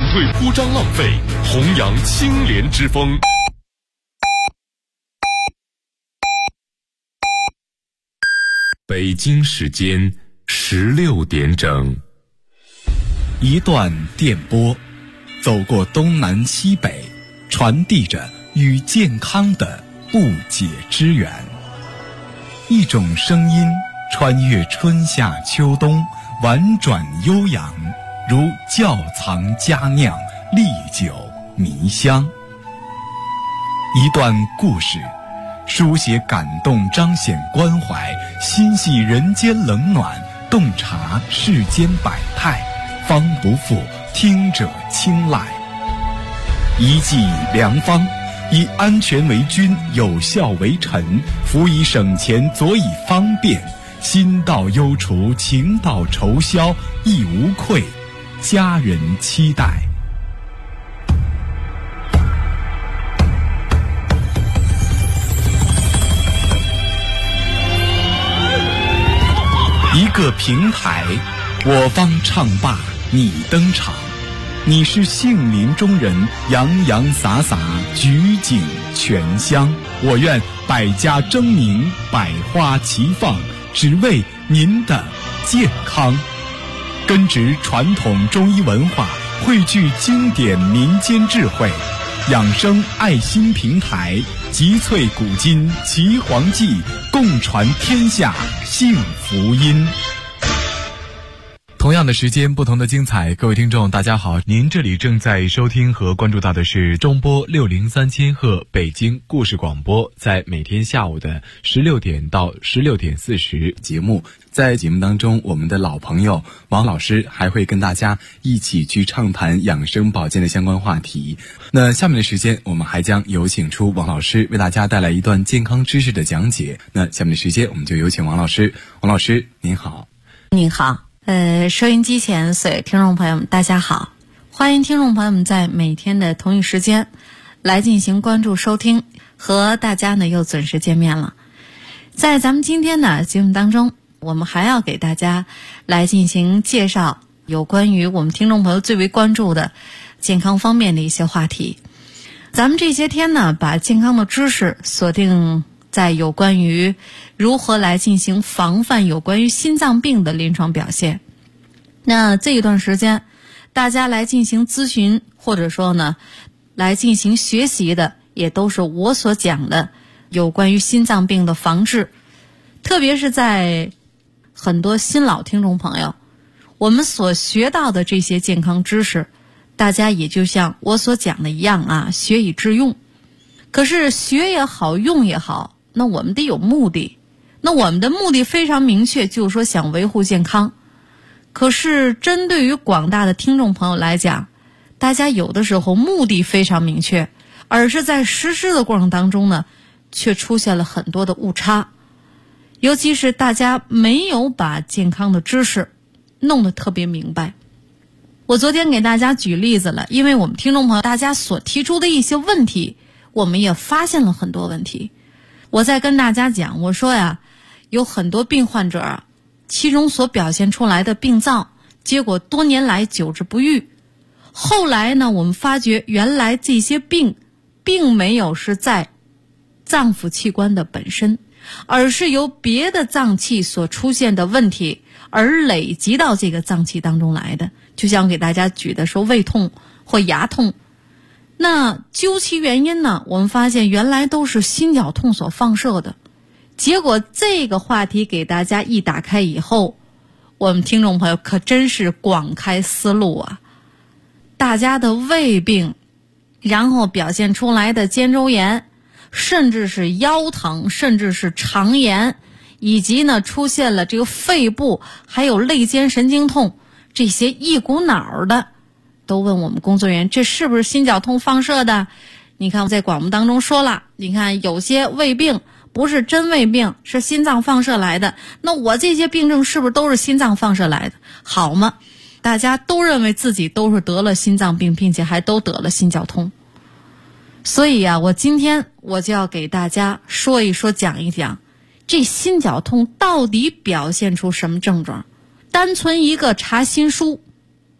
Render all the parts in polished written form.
对铺张浪费，弘扬清廉之风。北京时间16点整。 一段电波，走过东南西北，传递着与健康的不解之缘。一种声音穿越春夏秋冬，婉转悠扬，如窖藏佳酿，历久弥香。一段故事，书写感动，彰显关怀，心系人间冷暖，洞察世间百态，方不负听者青睐。一剂良方，以安全为君，有效为臣，辅以省钱，佐以方便，心到忧除，情到愁消，亦无愧，家人期待。一个平台，我方唱罢你登场，你是杏林中人，洋洋洒洒，举景全香。我愿百家争鸣，百花齐放，只为您的健康。根植传统中医文化，汇聚经典民间智慧，养生爱心平台，集萃古今岐黄记，共传天下幸福音。同样的时间，不同的精彩。各位听众大家好，您这里正在收听和关注到的是中波603千赫北京故事广播，在每天下午的16点到16点40节目。在节目当中，我们的老朋友王老师还会跟大家一起去畅谈养生保健的相关话题。那下面的时间，我们还将有请出王老师为大家带来一段健康知识的讲解。那下面的时间，我们就有请王老师。王老师您好。 您好。收音机前所有听众朋友们大家好，欢迎听众朋友们在每天的同一时间来进行关注收听，和大家呢又准时见面了。在咱们今天的节目当中，我们还要给大家来进行介绍有关于我们听众朋友最为关注的健康方面的一些话题。咱们这些天呢，把健康的知识锁定在有关于如何来进行防范有关于心脏病的临床表现。那这一段时间大家来进行咨询，或者说呢来进行学习的，也都是我所讲的有关于心脏病的防治。特别是在很多新老听众朋友，我们所学到的这些健康知识，大家也就像我所讲的一样啊，学以致用。可是学也好，用也好，那我们得有目的。那我们的目的非常明确，就是说想维护健康。可是针对于广大的听众朋友来讲，大家有的时候目的非常明确，而是在实施的过程当中呢，却出现了很多的误差。尤其是大家没有把健康的知识弄得特别明白。我昨天给大家举例子了，因为我们听众朋友大家所提出的一些问题，我们也发现了很多问题。我在跟大家讲，我说呀，有很多病患者啊，其中所表现出来的病灶，结果多年来久治不愈。后来呢，我们发觉原来这些病并没有是在脏腑器官的本身，而是由别的脏器所出现的问题而累积到这个脏器当中来的。就像给大家举的说胃痛或牙痛，那究其原因呢，我们发现原来都是心绞痛所放射的。结果这个话题给大家一打开以后，我们听众朋友可真是广开思路啊。大家的胃病，然后表现出来的肩周炎，甚至是腰疼，甚至是肠炎，以及呢出现了这个肺部还有肋间神经痛，这些一股脑的都问我们工作人员，这是不是心绞痛放射的？你看我在广播当中说了，你看有些胃病不是真胃病，是心脏放射来的，那我这些病症是不是都是心脏放射来的？好吗？大家都认为自己都是得了心脏病，并且还都得了心绞痛。所以啊，我今天我就要给大家说一说，讲一讲这心绞痛到底表现出什么症状。单纯一个查心书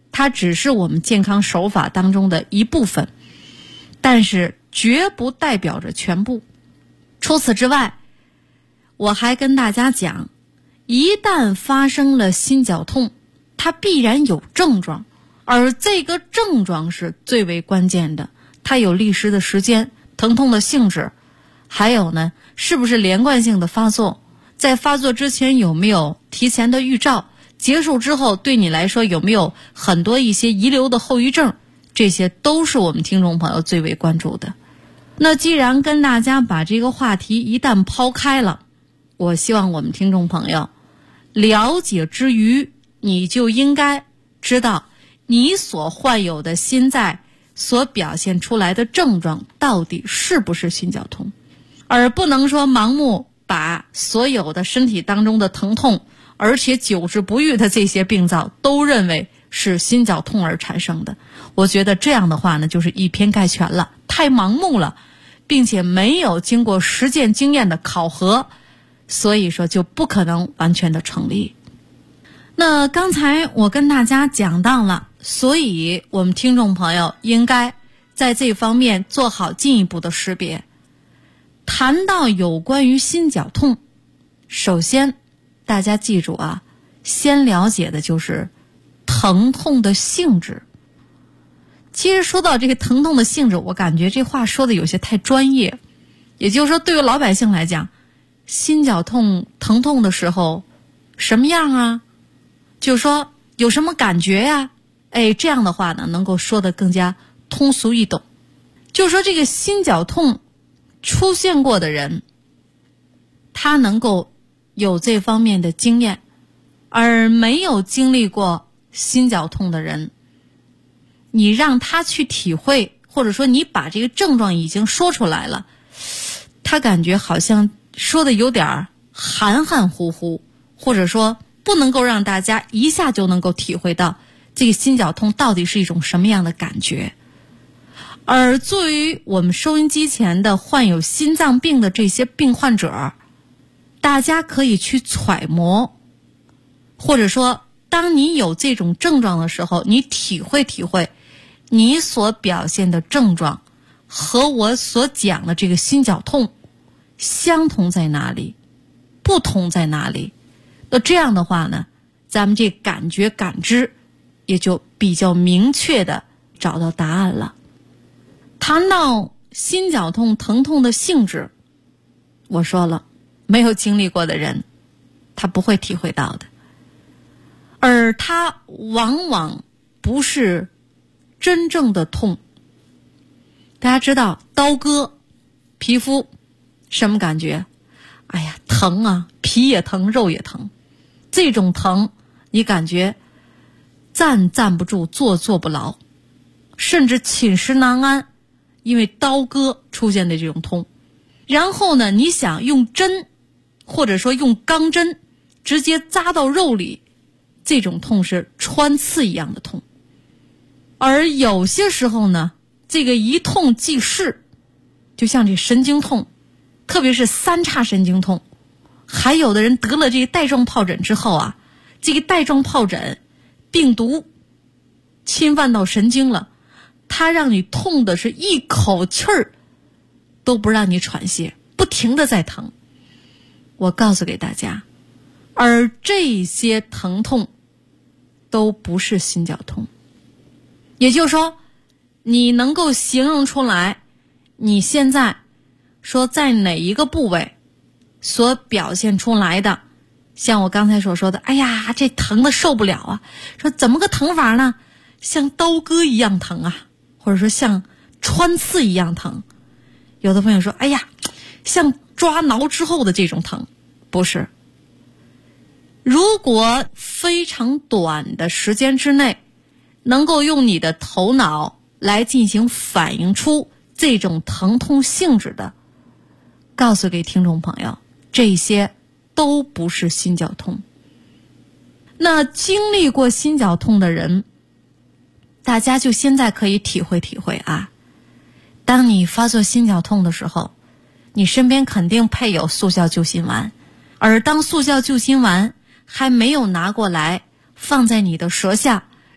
它只是我们健康手法当中的一部分，但是绝不代表着全部。除此之外，我还跟大家讲，一旦发生了心绞痛，它必然有症状，而这个症状是最为关键的，它有历时的时间，疼痛的性质，还有呢，是不是连贯性的发作，在发作之前有没有提前的预兆，结束之后对你来说有没有很多一些遗留的后遗症，这些都是我们听众朋友最为关注的。那既然跟大家把这个话题一旦抛开了，我希望我们听众朋友了解之余，你就应该知道你所患有的心在所表现出来的症状到底是不是心绞痛，而不能说盲目把所有的身体当中的疼痛，而且久治不愈的这些病灶都认为是心绞痛而产生的。我觉得这样的话呢，就是以偏概全了，太盲目了，并且没有经过实践经验的考核，所以说就不可能完全的成立。那刚才我跟大家讲到了，所以我们听众朋友应该在这方面做好进一步的识别。谈到有关于心绞痛，首先大家记住啊，先了解的就是疼痛的性质。其实说到这个疼痛的性质，我感觉这话说的有些太专业，也就是说对于老百姓来讲，心绞痛疼痛的时候什么样啊，就是说有什么感觉呀，这样的话呢能够说得更加通俗易懂。就是说这个心绞痛出现过的人，他能够有这方面的经验，而没有经历过心绞痛的人，你让他去体会，或者说你把这个症状已经说出来了，他感觉好像说的有点含含糊糊，或者说不能够让大家一下就能够体会到这个心绞痛到底是一种什么样的感觉。而作为我们收音机前的患有心脏病的这些病患者，大家可以去揣摩，或者说当你有这种症状的时候，你体会体会你所表现的症状和我所讲的这个心绞痛相同在哪里，不同在哪里。那这样的话呢，咱们这感觉感知也就比较明确的找到答案了。谈到心绞痛疼痛的性质，我说了，没有经历过的人他不会体会到的，而它往往不是真正的痛。大家知道刀割皮肤什么感觉？哎呀，疼啊，皮也疼，肉也疼。这种疼你感觉站不住，坐不牢，甚至寝食难安，因为刀割出现的这种痛。然后呢，你想用针或者说用钢针直接扎到肉里，这种痛是穿刺一样的痛。而有些时候呢，这个一痛即逝，就像这神经痛，特别是三叉神经痛，还有的人得了这个带状疱疹之后啊，这个带状疱疹病毒侵犯到神经了，它让你痛的是一口气儿都不让你喘息，不停的在疼。我告诉给大家，而这些疼痛都不是心绞痛。也就是说，你能够形容出来你现在说在哪一个部位所表现出来的，像我刚才所说的，哎呀，这疼的受不了啊，说怎么个疼法呢？像刀割一样疼啊，或者说像穿刺一样疼。有的朋友说，哎呀，像抓挠之后的这种疼。不是。如果非常短的时间之内能够用你的头脑来进行反映出这种疼痛性质的，告诉给听众朋友，这些都不是心绞痛。那经历过心绞痛的人，大家就现在可以体会体会啊，当你发作心绞痛的时候，你身边肯定配有速效救心丸，而当速效救心丸还没有拿过来放在你的舌下，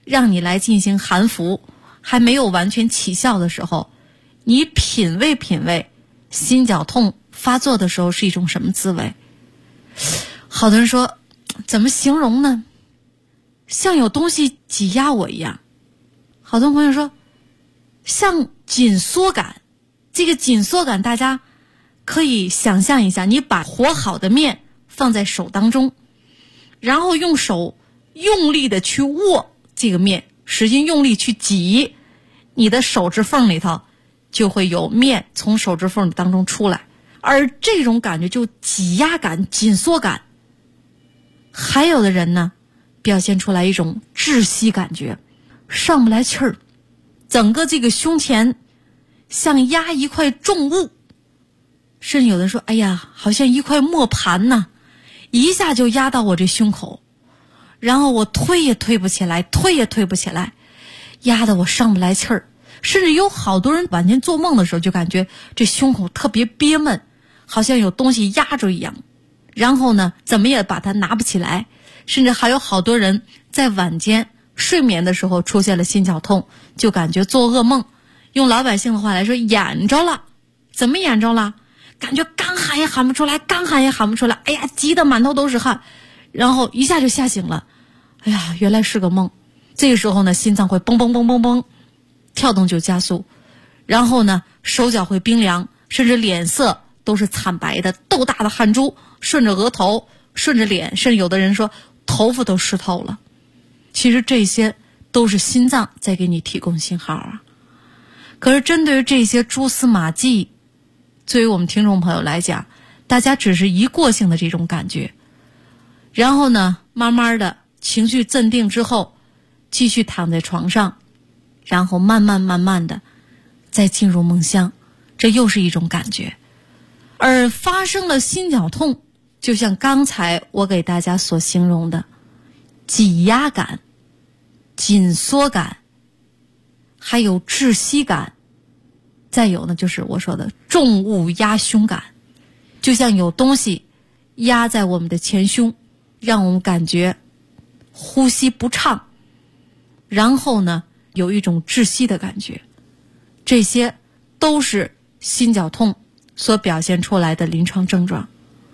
让你来进行含服，还没有完全起效的时候，你品味品味心绞痛发作的时候是一种什么滋味。好多人说怎么形容呢？像有东西挤压我一样。好多朋友说像紧缩感。这个紧缩感大家可以想象一下，你把和好的面放在手当中，然后用手用力的去握这个面，使劲用力去挤，你的手指缝里头就会有面从手指缝当中出来，而这种感觉就挤压感、紧缩感。还有的人呢，表现出来一种窒息感觉，上不来气儿，整个这个胸前像压一块重物，甚至有人说哎呀，好像一块磨盘呐，一下就压到我这胸口，然后我推也推不起来，推也推不起来，压得我上不来气儿。甚至有好多人晚间做梦的时候就感觉这胸口特别憋闷，好像有东西压着一样，然后呢怎么也把它拿不起来。甚至还有好多人在晚间睡眠的时候出现了心绞痛，就感觉做噩梦，用老百姓的话来说演着了。怎么演着了？感觉刚喊也喊不出来，刚喊也喊不出来，哎呀急得满头都是汗，然后一下就吓醒了，哎呀原来是个梦。这个时候呢心脏会蹦蹦蹦蹦蹦跳动就加速，然后呢手脚会冰凉，甚至脸色都是惨白的，豆大的汗珠顺着额头顺着脸，甚至有的人说头发都湿透了。其实这些都是心脏在给你提供信号啊。可是针对于这些蛛丝马迹，作为我们听众朋友来讲，大家只是一过性的这种感觉，然后呢慢慢的情绪镇定之后继续躺在床上，然后慢慢的再进入梦乡，这又是一种感觉。而发生了心绞痛，就像刚才我给大家所形容的挤压感、紧缩感，还有窒息感，再有呢就是我说的重物压胸感，就像有东西压在我们的前胸，让我们感觉呼吸不畅，然后呢有一种窒息的感觉。这些都是心绞痛所表现出来的临床症状。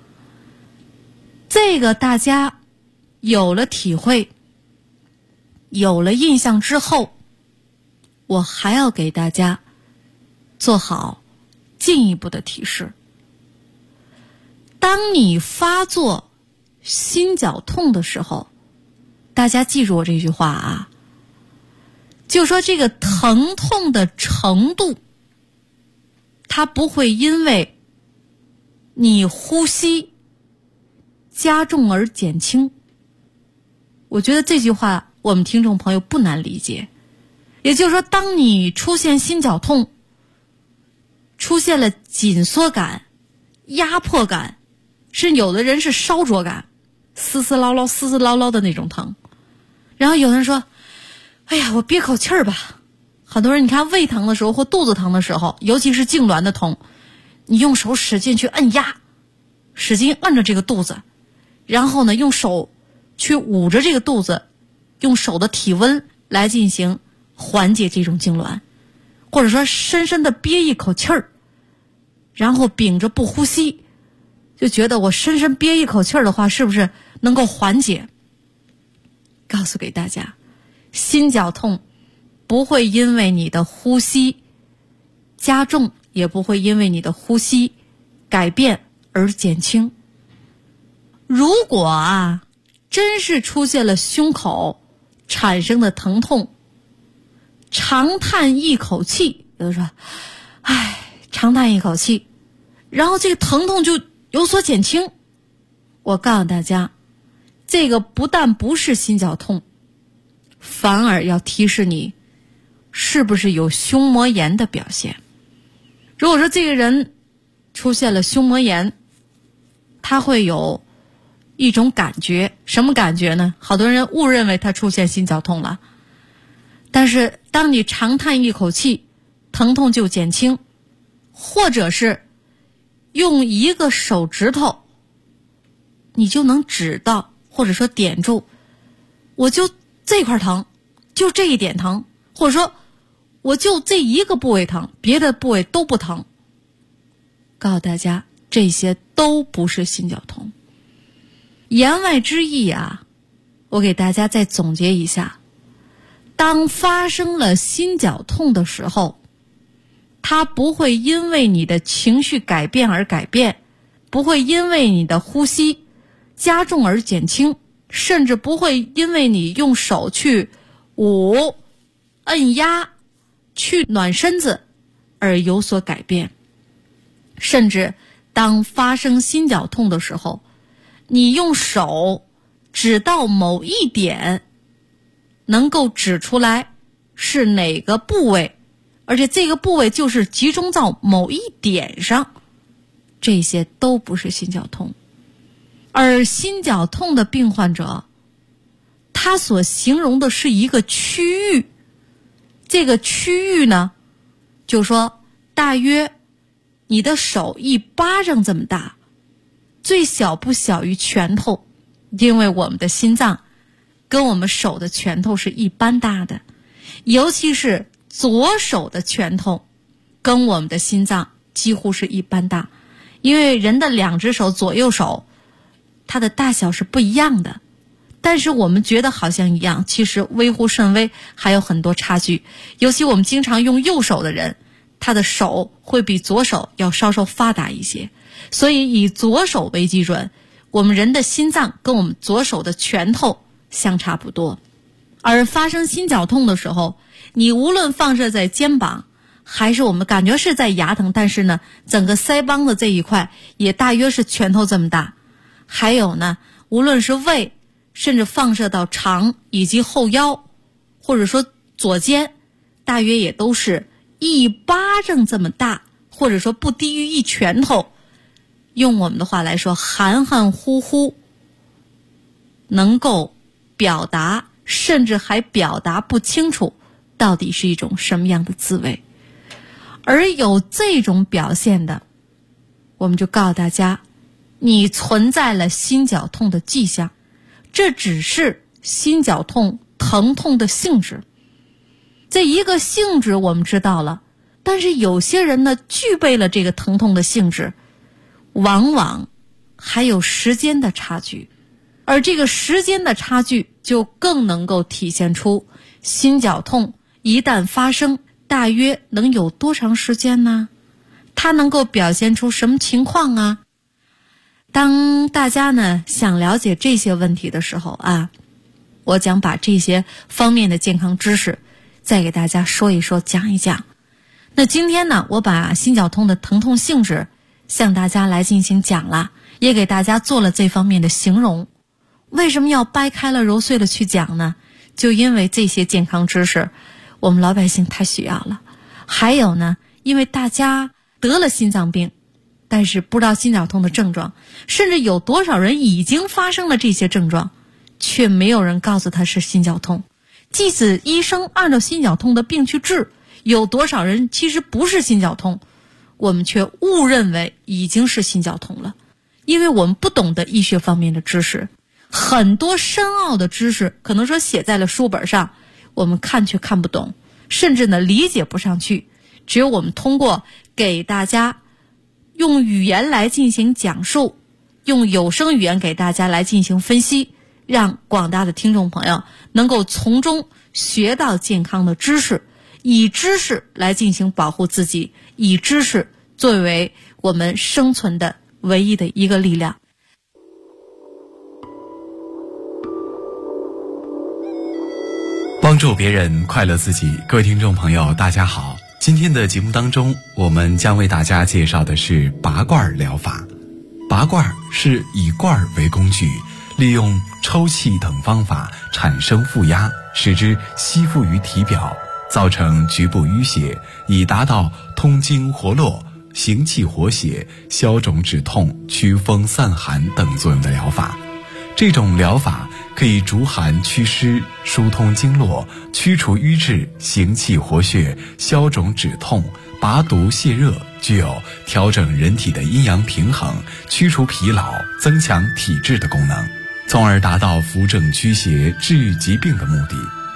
这个大家有了体会，有了印象之后，我还要给大家做好进一步的提示。当你发作心绞痛的时候，大家记住我这句话啊，就说这个疼痛的程度，它不会因为你呼吸加重而减轻。我觉得这句话我们听众朋友不难理解。也就是说，当你出现心绞痛，出现了紧缩感、压迫感，甚至有的人是烧灼感，丝丝唠唠的那种疼。然后有人说哎呀我憋口气儿吧。很多人你看胃疼的时候或肚子疼的时候，尤其是痉挛的痛，你用手使劲去按压，使劲按着这个肚子，然后呢用手去捂着这个肚子，用手的体温来进行缓解这种痉挛，或者说深深的憋一口气儿，然后屏着不呼吸，就觉得我深深憋一口气儿的话是不是能够缓解。告诉给大家，心绞痛不会因为你的呼吸加重，也不会因为你的呼吸改变而减轻。如果真是出现了胸口产生的疼痛，长叹一口气，比如说长叹一口气，然后这个疼痛就有所减轻，我告诉大家，这个不但不是心绞痛，反而要提示你是不是有胸膜炎的表现。如果说这个人出现了胸膜炎，他会有一种感觉，什么感觉呢？好多人误认为他出现心绞痛了，但是当你长叹一口气，疼痛就减轻，或者是用一个手指头你就能指到或者说点住，我就这块疼， 就这一点疼，或者说我就这一个部位疼，别的部位都不疼。告诉大家，这些都不是心绞痛。言外之意啊，我给大家再总结一下，当发生了心绞痛的时候，它不会因为你的情绪改变而改变，不会因为你的呼吸加重而减轻，甚至不会因为你用手去捂、按压、去暖身子而有所改变。甚至当发生心绞痛的时候，你用手指到某一点，能够指出来是哪个部位，而且这个部位就是集中到某一点上，这些都不是心绞痛。而心绞痛的病患者，他所形容的是一个区域，这个区域呢，就说大约你的手一巴掌这么大，最小不小于拳头，因为我们的心脏跟我们手的拳头是一般大的，尤其是左手的拳头跟我们的心脏几乎是一般大，因为人的两只手左右手它的大小是不一样的，但是我们觉得好像一样，其实微乎甚微，还有很多差距。尤其我们经常用右手的人，他的手会比左手要稍稍发达一些，所以以左手为基准，我们人的心脏跟我们左手的拳头相差不多。而发生心绞痛的时候，你无论放射在肩膀，还是我们感觉是在牙疼，但是呢，整个腮帮子这一块也大约是拳头这么大。还有呢，无论是胃，甚至放射到肠以及后腰，或者说左肩，大约也都是一巴掌这么大，或者说不低于一拳头。用我们的话来说，含含糊糊，能够表达，甚至还表达不清楚到底是一种什么样的滋味。而有这种表现的，我们就告诉大家，你存在了心绞痛的迹象，这只是心绞痛疼痛的性质。这一个性质我们知道了，但是有些人呢，具备了这个疼痛的性质，往往还有时间的差距，而这个时间的差距就更能够体现出心绞痛一旦发生，大约能有多长时间呢？它能够表现出什么情况啊？当大家呢想了解这些问题的时候啊，我将把这些方面的健康知识再给大家说一说，讲一讲。那今天呢，我把心绞痛的疼痛性质向大家来进行讲了，也给大家做了这方面的形容。为什么要掰开了揉碎了去讲呢？就因为这些健康知识我们老百姓太需要了。还有呢，因为大家得了心脏病，但是不知道心绞痛的症状，甚至有多少人已经发生了这些症状，却没有人告诉他是心绞痛。即使医生按照心绞痛的病去治，有多少人其实不是心绞痛，我们却误认为已经是心绞痛了。因为我们不懂得医学方面的知识，很多深奥的知识可能说写在了书本上，我们看却看不懂，甚至呢理解不上去。只有我们通过给大家用语言来进行讲述，用有声语言给大家来进行分析，让广大的听众朋友能够从中学到健康的知识，以知识来进行保护自己，以知识作为我们生存的唯一的一个力量。 帮助别人，快乐自己。各位听众朋友，大家好。今天的节目当中，我们将为大家介绍的是拔罐疗法。拔罐是以罐为工具，利用抽气等方法产生负压，使之吸附于体表，造成局部淤血，以达到通经活络、行气活血、消肿止痛、祛风散寒等作用的疗法。这种疗法可以逐寒祛湿、疏通经络、驱除瘀滞、行气活血、消肿止痛、拔毒泻热，具有调整人体的阴阳平衡、驱除疲劳、增强体质的功能，从而达到扶正驱邪、治愈疾病的目的。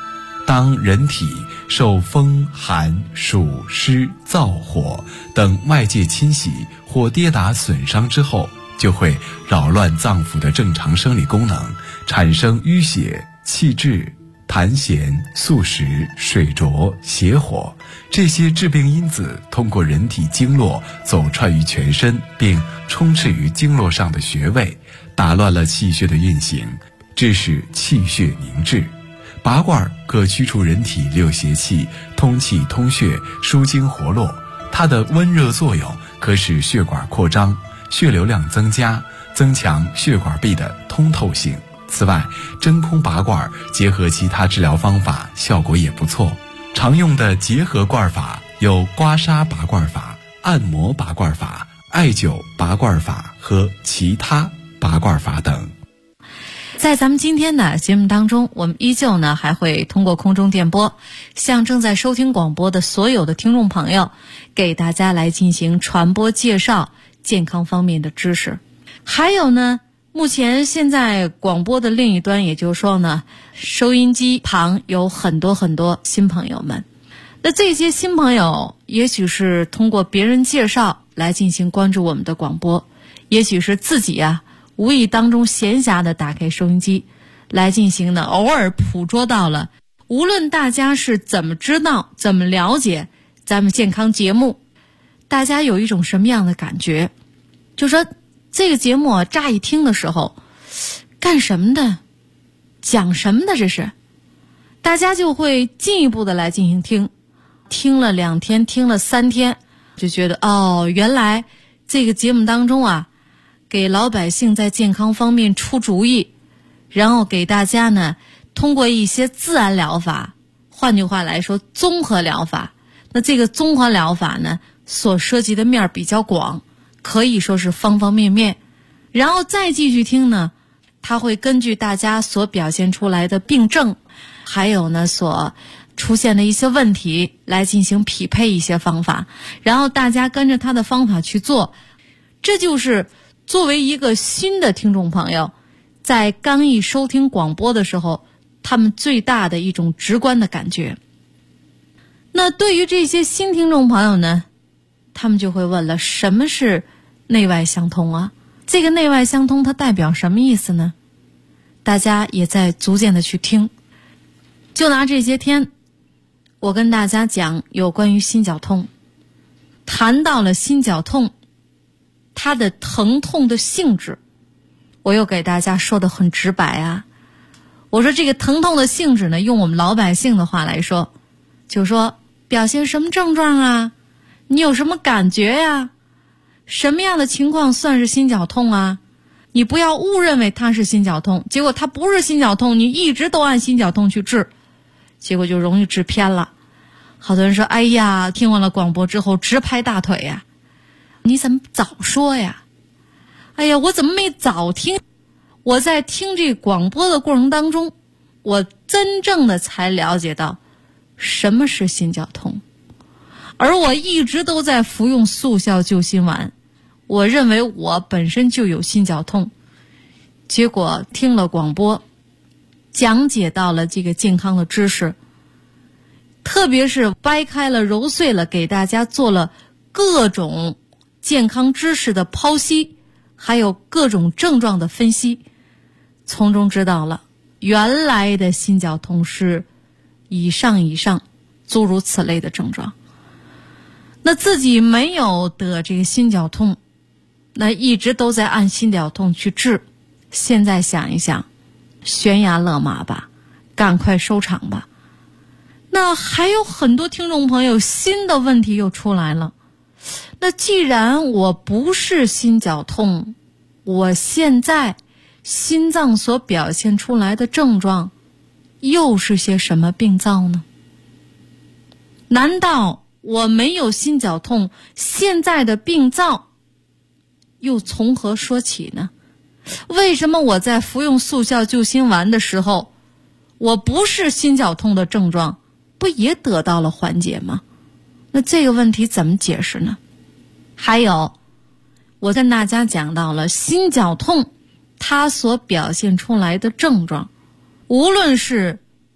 当人体受风、寒、暑、湿、燥、火等外界侵袭或跌打损伤之后，就会扰乱脏腑的正常生理功能，产生淤血、气滞、痰涎、宿食、水浊、邪火，这些致病因子通过人体经络走串于全身，并充斥于经络上的穴位，打乱了气血的运行，致使气血凝滞。拔罐可驱除人体六邪气，通气通血，舒经活络。它的温热作用可使血管扩张，血流量增加，增强血管壁的通透性。此外，真空拔罐结合其他治疗方法，效果也不错。常用的结合罐法有刮痧拔罐法、按摩拔罐法、艾灸拔罐法和其他拔罐法等。 在咱们今天的节目当中，我们依旧呢还会通过空中电波，向正在收听广播的所有的听众朋友，给大家来进行传播介绍健康方面的知识。还有呢，目前现在广播的另一端，也就是说呢，收音机旁有很多很多新朋友们。那这些新朋友也许是通过别人介绍来进行关注我们的广播，也许是自己无意当中闲暇的打开收音机来进行呢，偶尔捕捉到了。无论大家是怎么知道、怎么了解咱们健康节目，大家有一种什么样的感觉？就说这个节目乍一听的时候，干什么的？讲什么的？这是，大家就会进一步的来进行听。听了2天，听了3天，就觉得原来这个节目当中给老百姓在健康方面出主意，然后给大家呢通过一些自然疗法，换句话来说综合疗法。那这个综合疗法呢所涉及的面比较广，可以说是方方面面。然后再继续听呢，它会根据大家所表现出来的病症，还有呢所出现的一些问题来进行匹配一些方法，然后大家跟着他的方法去做。这就是作为一个新的听众朋友，在刚一收听广播的时候，他们最大的一种直观的感觉。那对于这些新听众朋友呢，他们就会问了，什么是内外相通啊？这个内外相通它代表什么意思呢？大家也在逐渐的去听。就拿这些天我跟大家讲有关于心绞痛，谈到了心绞痛它的疼痛的性质，我又给大家说得很直白我说这个疼痛的性质呢，用我们老百姓的话来说，就说表现什么症状你有什么感觉什么样的情况算是心绞痛你不要误认为它是心绞痛，结果它不是心绞痛，你一直都按心绞痛去治，结果就容易治偏了。好多人说，哎呀，听完了广播之后直拍大腿你怎么早说呀？哎呀，我怎么没早听？我在听这广播的过程当中，我真正的才了解到什么是心绞痛。而我一直都在服用速效救心丸，我认为我本身就有心绞痛，结果听了广播，讲解到了这个健康的知识，特别是掰开了揉碎了，给大家做了各种健康知识的剖析，还有各种症状的分析，从中知道了原来的心绞痛是以上诸如此类的症状。那自己没有得这个心绞痛，那一直都在按心绞痛去治，现在想一想，悬崖勒马吧，赶快收场吧。那还有很多听众朋友新的问题又出来了，那既然我不是心绞痛，我现在心脏所表现出来的症状又是些什么病灶呢？难道我没有心绞痛，现在的病灶又从何说起呢？为什么我在服用速效救心丸的时候，我不是心绞痛的症状不也得到了缓解吗？那这个问题怎么解释呢？还有，我跟大家讲到了心绞痛它所表现出来的症状，无论是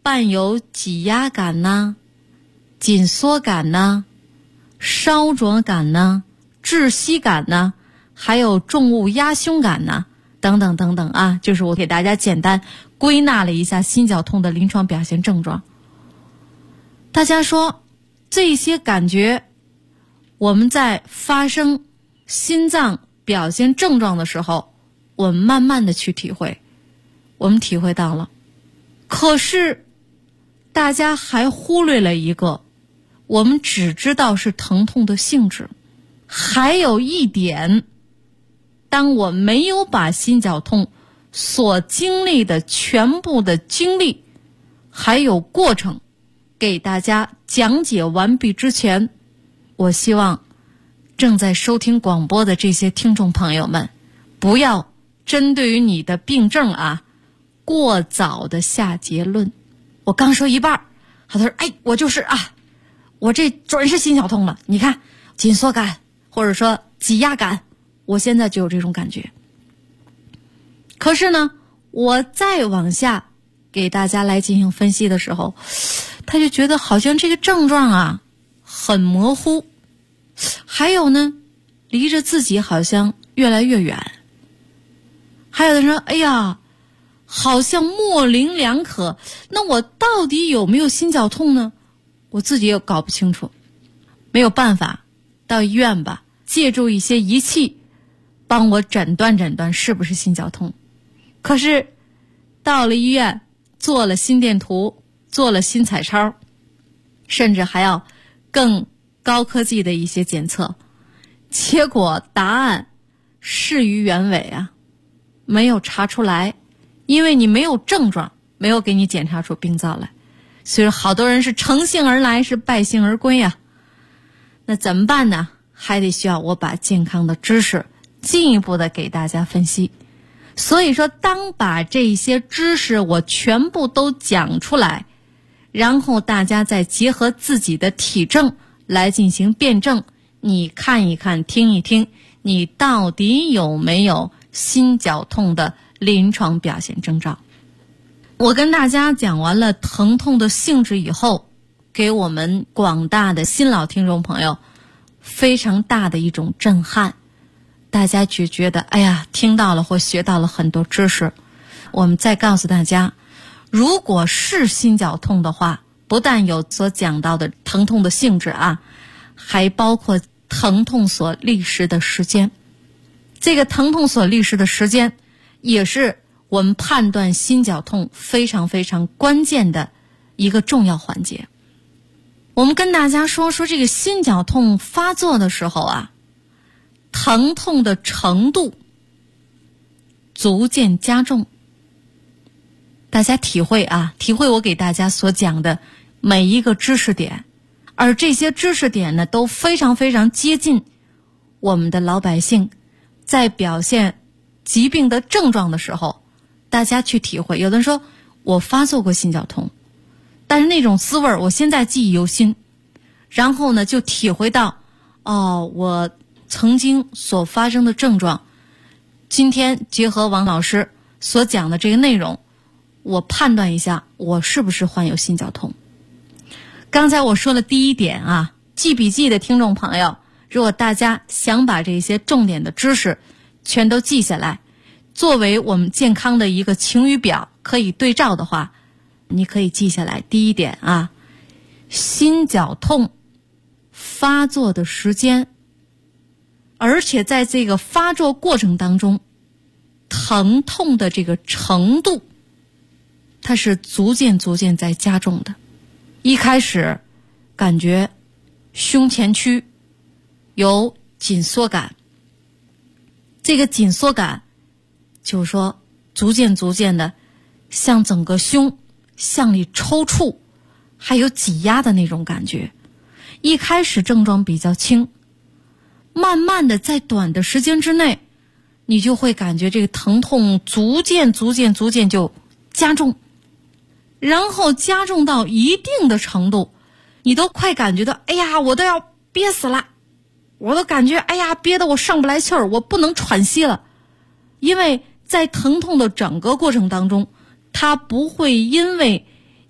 伴有挤压感呢、紧缩感呢、烧灼感呢、窒息感呢，还有重物压胸感呢，等等等等啊，就是我给大家简单归纳了一下心绞痛的临床表现症状。大家说这些感觉我们在发生心脏表现症状的时候，我们慢慢的去体会，我们体会到了。可是大家还忽略了一个，我们只知道是疼痛的性质，还有一点，当我没有把心绞痛所经历的全部的经历还有过程给大家讲解完毕之前，我希望正在收听广播的这些听众朋友们，不要针对于你的病症过早的下结论。我刚说一半，好多人我就是我这准是心绞痛了，你看紧缩感或者说挤压感，我现在就有这种感觉。可是呢，我再往下给大家来进行分析的时候，他就觉得好像这个症状很模糊，还有呢离着自己好像越来越远，还有的人说好像模棱两可，那我到底有没有心绞痛呢？我自己也搞不清楚，没有办法，到医院吧，借助一些仪器帮我诊断诊断是不是心绞痛。可是到了医院，做了心电图，做了心彩超，甚至还要更高科技的一些检测，结果答案事与愿违没有查出来，因为你没有症状，没有给你检查出病灶来，所以好多人是乘兴而来，是败兴而归那怎么办呢？还得需要我把健康的知识进一步的给大家分析。所以说，当把这些知识我全部都讲出来，然后大家再结合自己的体证来进行辩证，你看一看，听一听，你到底有没有心绞痛的临床表现征兆。我跟大家讲完了疼痛的性质以后，给我们广大的新老听众朋友非常大的一种震撼，大家就觉得听到了或学到了很多知识。我们再告诉大家，如果是心绞痛的话，不但有所讲到的疼痛的性质还包括疼痛所历时的时间。这个疼痛所历时的时间也是我们判断心绞痛非常非常关键的一个重要环节。我们跟大家说这个心绞痛发作的时候疼痛的程度逐渐加重。大家体会我给大家所讲的每一个知识点，而这些知识点呢，都非常非常接近我们的老百姓在表现疾病的症状的时候，大家去体会。有的人说我发作过心绞痛，但是那种滋味我现在记忆犹新，然后呢就体会到我曾经所发生的症状，今天结合王老师所讲的这个内容，我判断一下我是不是患有心绞痛。刚才我说了第一点记笔记的听众朋友，如果大家想把这些重点的知识全都记下来，作为我们健康的一个晴雨表可以对照的话，你可以记下来。第一点心绞痛发作的时间，而且在这个发作过程当中，疼痛的这个程度，它是逐渐在加重的。一开始感觉胸前区有紧缩感，这个紧缩感就是说逐渐的向整个胸向里抽搐，还有挤压的那种感觉。一开始症状比较轻，慢慢的在短的时间之内，你就会感觉这个疼痛逐渐就加重，然后加重到一定的程度，你都快感觉到我都要憋死了，我都感觉憋得我上不来气儿，我不能喘息了。因为在疼痛的整个过程当中，它不会因为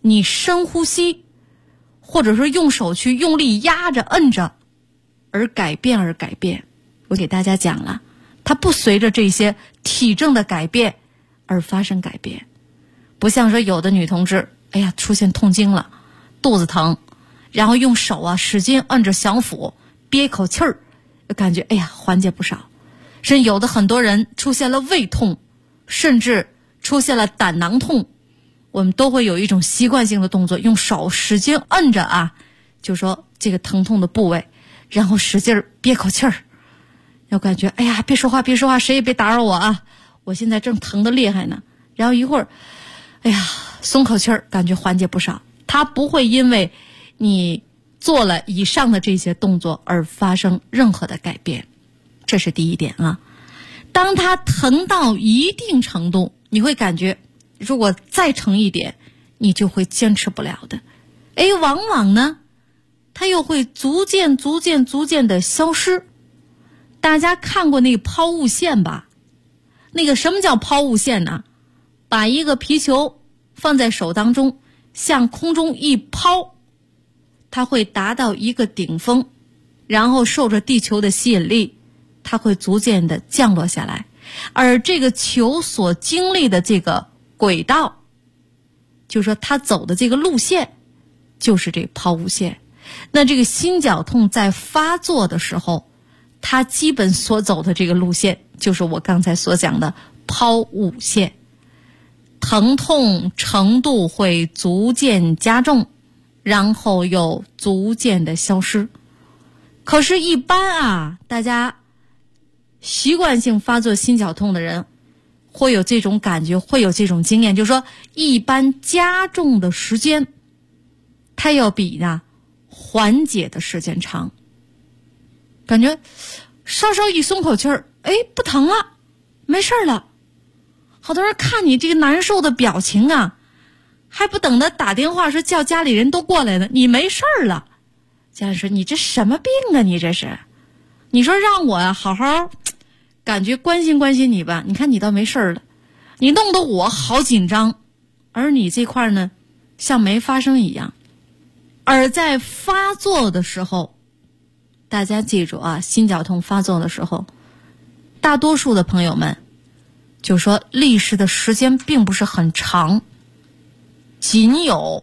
你深呼吸，或者说用手去用力压着摁着而改变。我给大家讲了，它不随着这些体重的改变而发生改变。不像说有的女同志出现痛经了，肚子疼，然后用手使劲摁着小腹，憋一口气儿，感觉缓解不少。甚至有的很多人出现了胃痛，甚至出现了胆囊痛，我们都会有一种习惯性的动作，用手使劲摁着就说这个疼痛的部位，然后使劲憋口气儿，要感觉别说话，谁也别打扰我我现在正疼得厉害呢。然后一会儿松口气儿，感觉缓解不少。它不会因为你做了以上的这些动作而发生任何的改变，这是第一点当它疼到一定程度，你会感觉如果再疼一点，你就会坚持不了的。往往呢，它又会逐渐的消失。大家看过那个抛物线吧？那个什么叫抛物线呢？把一个皮球放在手当中，向空中一抛，它会达到一个顶峰，然后受着地球的吸引力，它会逐渐的降落下来。而这个球所经历的这个轨道，就是说它走的这个路线，就是这个抛物线。那这个心绞痛在发作的时候，它基本所走的这个路线，就是我刚才所讲的抛物线。疼痛程度会逐渐加重，然后又逐渐的消失。可是一般大家习惯性发作心绞痛的人会有这种感觉，会有这种经验，就是说一般加重的时间它要比缓解的时间长。感觉稍稍一松口气儿，不疼了，没事了。好多人看你这个难受的表情还不等着打电话说叫家里人都过来呢，你没事了。家人说你这什么病你这是？你说让我好好感觉关心关心你吧，你看你倒没事了，你弄得我好紧张，而你这块呢像没发生一样。而在发作的时候，大家记住心绞痛发作的时候，大多数的朋友们就说历时的时间并不是很长，仅有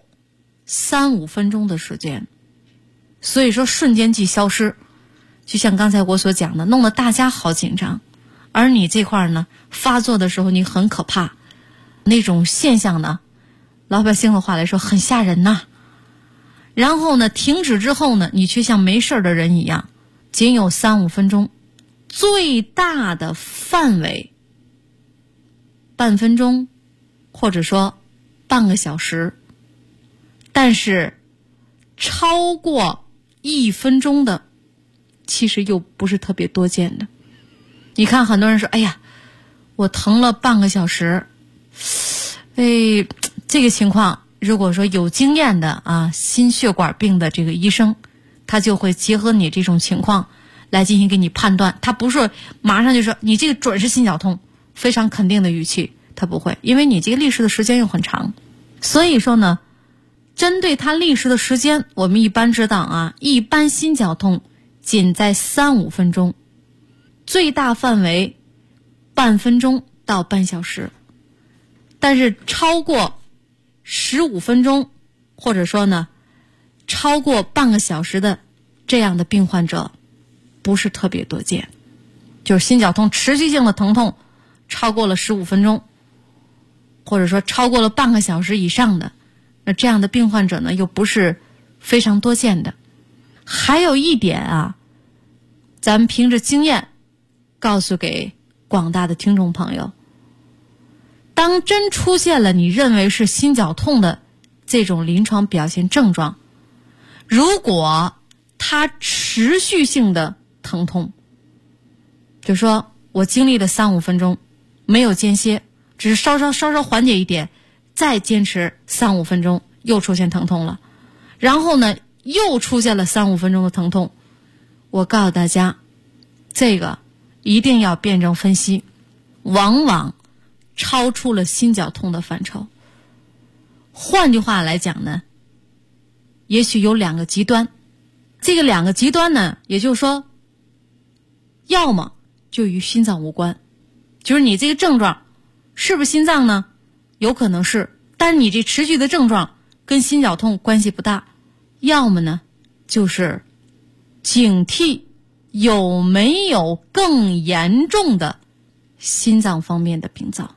3-5分钟的时间，所以说瞬间即消失。就像刚才我所讲的，弄得大家好紧张，而你这块呢发作的时候你很可怕，那种现象呢，老百姓的话来说很吓人然后呢停止之后呢，你却像没事的人一样，仅有3-5分钟，最大的范围半分钟，或者说半个小时，但是超过1分钟的其实又不是特别多见的。你看很多人说我疼了半个小时，这个情况如果说有经验的心血管病的这个医生，他就会结合你这种情况来进行给你判断。他不是马上就说你这个准是心绞痛，非常肯定的语气，他不会，因为你这个历时的时间又很长。所以说呢，针对它历时的时间，我们一般知道一般心绞痛仅在3-5分钟，最大范围半分钟到半小时。但是超过15分钟，或者说呢超过半个小时的这样的病患者不是特别多见。就是心绞痛持续性的疼痛超过了15分钟，或者说超过了半个小时以上的，那这样的病患者呢又不是非常多见的。还有一点咱们凭着经验告诉给广大的听众朋友，当真出现了你认为是心绞痛的这种临床表现症状，如果它持续性的疼痛，就说我经历了3-5分钟没有间歇，只是稍稍缓解一点，再坚持3-5分钟又出现疼痛了，然后呢又出现了3-5分钟的疼痛，我告诉大家，这个一定要辩证分析，往往超出了心绞痛的范畴。 换句话来讲呢，也许有2个极端。这个2个极端呢，也就是说，要么就与心脏无关，就是你这个症状是不是心脏呢？有可能是，但你这持续的症状跟心绞痛关系不大。要么呢，就是警惕有没有更严重的心脏方面的病灶。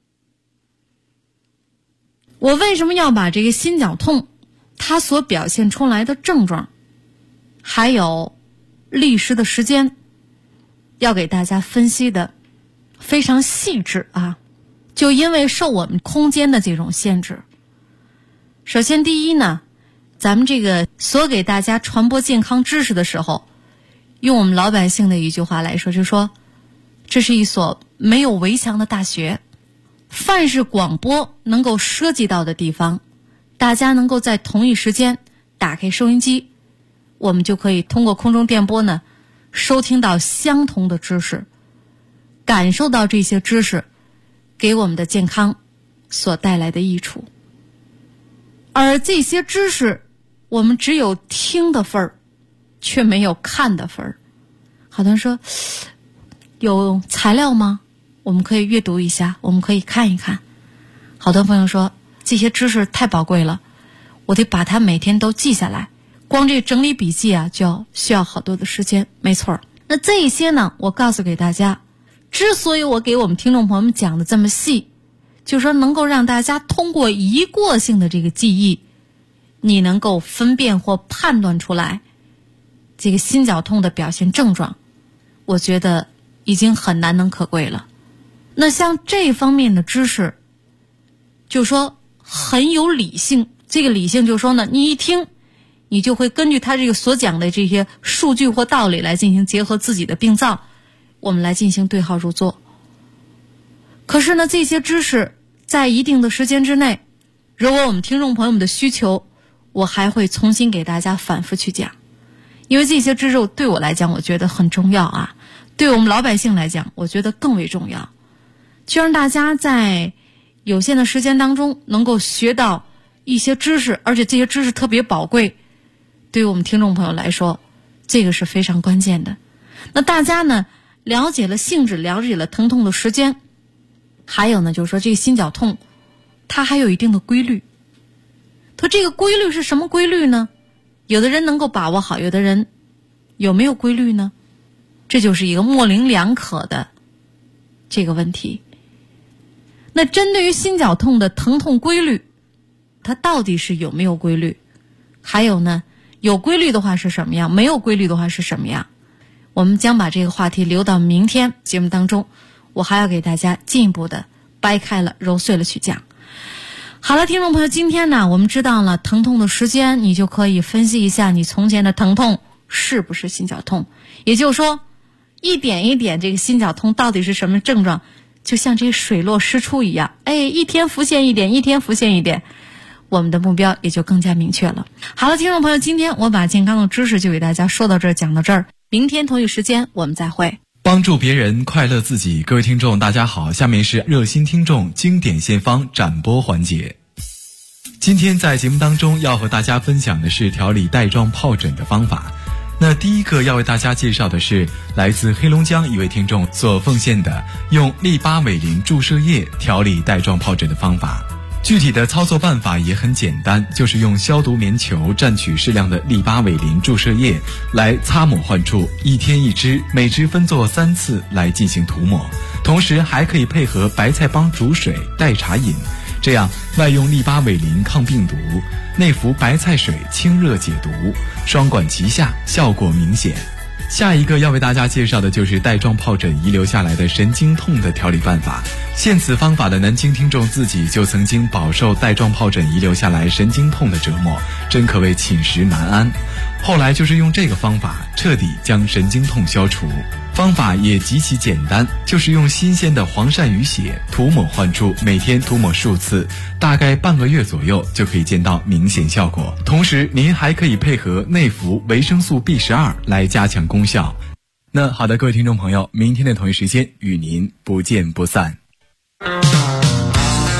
我为什么要把这个心绞痛它所表现出来的症状还有历时的时间要给大家分析的非常细致啊？就因为受我们空间的这种限制。首先第一呢，咱们这个所给大家传播健康知识的时候，用我们老百姓的一句话来说，就是说这是一所没有围墙的大学，凡是广播能够涉及到的地方，大家能够在同一时间打开收音机，我们就可以通过空中电波呢收听到相同的知识，感受到这些知识给我们的健康所带来的益处。而这些知识我们只有听的份儿，却没有看的份儿。好多人说有材料吗？我们可以阅读一下，我们可以看一看。好多朋友说这些知识太宝贵了，我得把它每天都记下来，光这整理笔记啊就要需要好多的时间。没错，那这一些呢，我告诉给大家，之所以我给我们听众朋友们讲的这么细，就是说能够让大家通过一过性的这个记忆，你能够分辨或判断出来这个心绞痛的表现症状，我觉得已经很难能可贵了。那像这方面的知识，就说很有理性，这个理性就是说呢，你一听你就会根据他这个所讲的这些数据或道理来进行结合自己的病灶，我们来进行对号入座。可是呢，这些知识在一定的时间之内，如果我们听众朋友们的需求，我还会重新给大家反复去讲。因为这些知识对我来讲我觉得很重要啊，对我们老百姓来讲我觉得更为重要，就让大家在有限的时间当中能够学到一些知识，而且这些知识特别宝贵，对于我们听众朋友来说这个是非常关键的。那大家呢了解了性质，了解了疼痛的时间，还有呢就是说这个心绞痛它还有一定的规律。它这个规律是什么规律呢？有的人能够把握好，有的人有没有规律呢？这就是一个模棱两可的这个问题。那针对于心绞痛的疼痛规律，它到底是有没有规律？还有呢，有规律的话是什么样？没有规律的话是什么样？我们将把这个话题留到明天节目当中，我还要给大家进一步的掰开了揉碎了去讲。好了，听众朋友，今天呢我们知道了疼痛的时间，你就可以分析一下你从前的疼痛是不是心绞痛。也就是说一点一点这个心绞痛到底是什么症状，就像这个水落石出一样，一天浮现一点，一天浮现一点，我们的目标也就更加明确了。好了，听众朋友，今天我把健康的知识就给大家说到这儿，讲到这儿，明天同一时间我们再会。 帮助别人，快乐自己。各位听众大家好，下面是热心听众经典献方展播环节。今天在节目当中要和大家分享的是调理带状疱疹的方法。那第一个要为大家介绍的是来自黑龙江一位听众所奉献的用利巴韦林注射液调理带状疱疹的方法。具体的操作办法也很简单，就是用消毒棉球蘸取适量的利巴韦林注射液来擦抹患处，1天1支，每支分作3次来进行涂抹，同时还可以配合白菜帮煮水代茶饮，这样外用利巴韦林抗病毒，内服白菜水清热解毒，双管齐下，效果明显。下一个要为大家介绍的就是带状疱疹遗留下来的神经痛的调理办法。现此方法的南京听众自己就曾经饱受带状疱疹遗留下来神经痛的折磨，真可谓寝食难安。后来就是用这个方法彻底将神经痛消除。方法也极其简单，就是用新鲜的黄鳝鱼血涂抹患处，每天涂抹数次，大概半个月左右就可以见到明显效果。同时您还可以配合内服维生素 B12 来加强功效。那好的，各位听众朋友，明天的同一时间与您不见不散。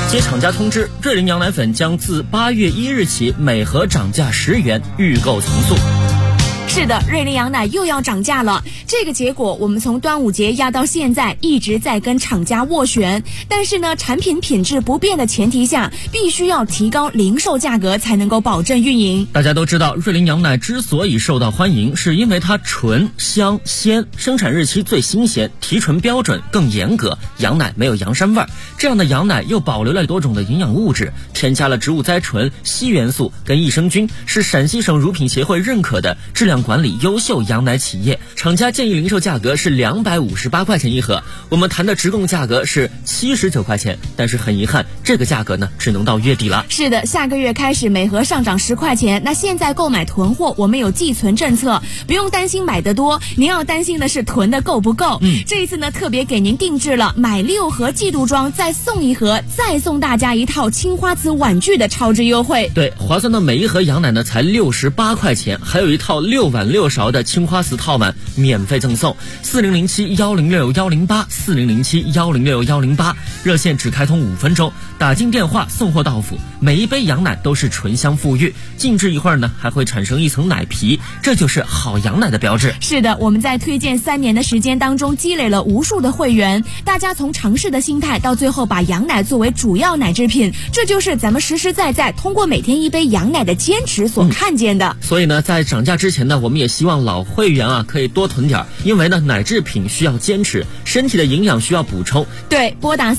接厂家通知，瑞麟羊奶粉将自8月1日起每盒涨价10元，预购从速。 是的，瑞麟羊奶又要涨价了。这个结果我们从端午节压到现在，一直在跟厂家斡旋。但是呢，产品品质不变的前提下，必须要提高零售价格才能够保证运营。 大家都知道，瑞麟羊奶之所以受到欢迎，是因为它纯、香、鲜，生产日期最新鲜，提纯标准更严格，羊奶没有洋膻味儿。这样的羊奶又保留了多种的营养物质，添加了植物甾醇、硒元素跟益生菌，是陕西省乳品协会认可的质量管理优秀羊奶企业。厂家建议零售价格是258块钱一盒，我们谈的直供价格是79块钱，但是很遗憾，这个价格呢只能到月底了。 是的，下个月开始每盒上涨10块钱。那现在购买囤货，我们有寄存政策，不用担心买得多，您要担心的是囤的够不够。这一次呢，特别给您定制了买6盒季度装再送1盒，再送大家一套青花瓷碗具的超值优惠。 对，划算的每一盒羊奶呢才68块钱，还有一套6碗6勺的青花瓷套碗免费赠送。4007-106-108，4007-106-108，热线只开通5分钟，打进电话送货到府，每一杯羊奶都是醇香馥郁，静置一会儿呢还会产生一层奶皮，这就是好羊奶的标志。 是的，我们在推荐3年的时间当中积累了无数的会员，大家从尝试的心态到最后把羊奶作为主要奶制品，这就是咱们实实在在通过每天一杯羊奶的坚持所看见的。 所以呢，在涨价之前呢，我们也希望老会员啊可以多囤点，因为呢奶制品需要坚持，身体的营养需要补充。 对，拨打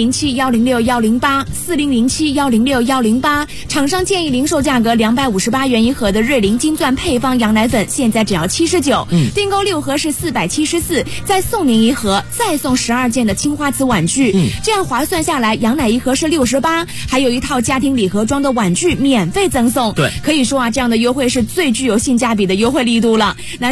4007-106-108，4007-106-108，厂商建议零售价格258元一盒的瑞麟金钻配方羊奶粉，现在只要79，订购6盒是474，再送您1盒，再送12件的青花瓷碗具，这样划算下来，羊奶1盒是68，还有一套家庭礼盒装的碗具免费赠送。 对， 可以说啊，这样的优惠是最具有性价比的优惠力度了。那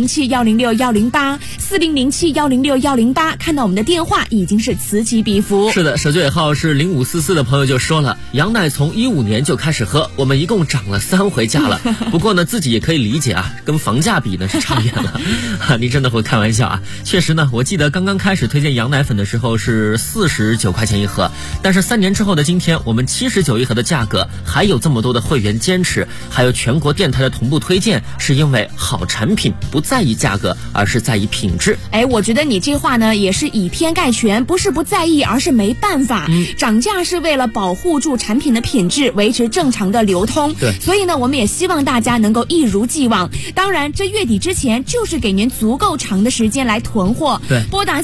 4007-106-108，4007-106-108，看到我们的电话已经是此起彼伏。 是的，手机尾号是0544的朋友就说了，羊奶从15年就开始喝，我们一共涨了3回价了。不过呢，自己也可以理解啊，跟房价比呢是差远了。你真的会开玩笑啊？确实呢，我记得刚刚开始推荐羊奶粉的时候是49块钱一盒，但是3年之后的今天，我们79一盒的价格，还有这么多的会员坚持，还有全国电台的同步推荐，是因为好产品不在意价格，而是在意品质。 我觉得你这话呢也是以偏概全，不是不在意，而是没办法。涨价是为了保护住产品的品质，维持正常的流通。 对， 所以呢，我们也希望大家能够一如既往。当然，这月底之前就是给您足够长的时间来囤货。 对， 拨打